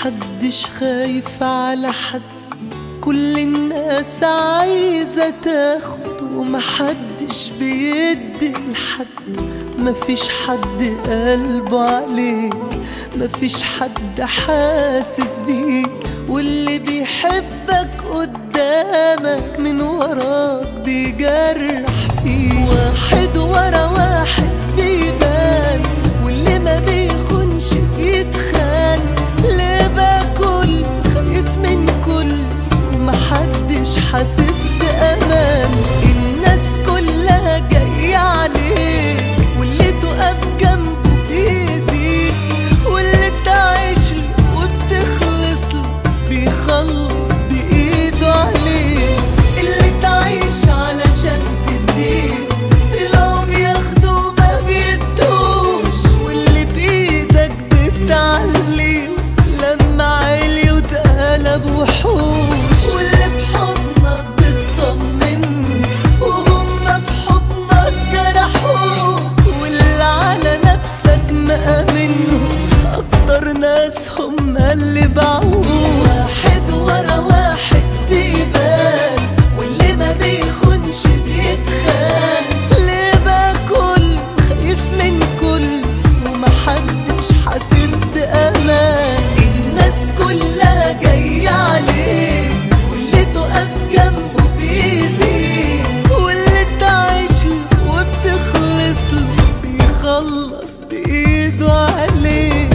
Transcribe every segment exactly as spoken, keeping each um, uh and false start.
محدش خايف على حد، كل الناس عايزة تاخد ومحدش بيدي لحد. مفيش حد قلبه عليك، مفيش حد حاسس بيك، واللي بيحبك قدامك من وراك بيجرح فيك. واحد ورا واحد بيبان، واللي ما بيخونش بيتخان. ليه بقى كل خايف من كل ومحدش حاسس بأمان؟ الناس كلها جاية عليك، واللي تقف جنبه بيزيد، واللي تعيشله وبتخلصله بيخلص بإيده عليك. اللي تعيش علشان تديه طلعوا بياخدوا ما بيدوش، واللي بإيدك بتعليه لما عالي وتقلب وحوش. واللي بحضنك بتطمن وهم في حضنك جرحوك، واللي على نفسك مأمنه أكتر ناس هم اللي باعوك. واحد ورا واحد بيبان، واللي ما بيخونش بيتخان. ليه بقى كل خايف من كل ومحدش حاسس بأمان؟ الناس كلها جاية عليك، واللي تقف جنبه بيزيد، واللي تعيشله وبتخلصله بيخلص بإيده عليك.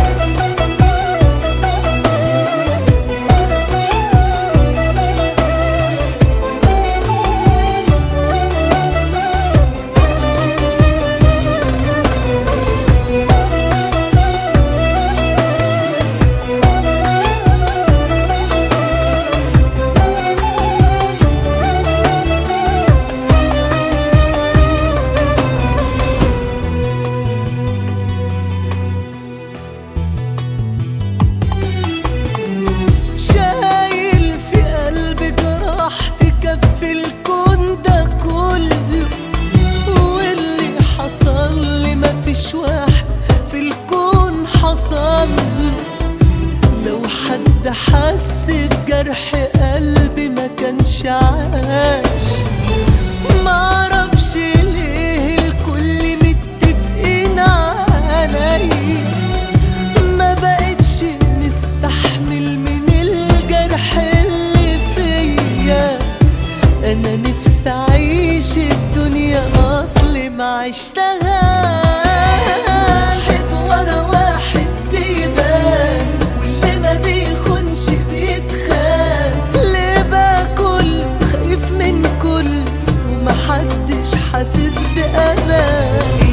شايل في قلبي جراح تكفي الكون ده كله، واللي حصل لي مفيش واحد في الكون حصل. لو حد حس بجرح قلبي ما كانش عاش. معرفش ليه الكل متفقين عليا، ما بقتش مستحمل من الجرح اللي فيا. انا نفسي اعيش الدنيا اصلي ما عشتهاش. واحد ورا واحد بيبان، واللي ما بيخونش بيتخان. ليه بقى كل خايف من كل ومحدش حاسس بأمان؟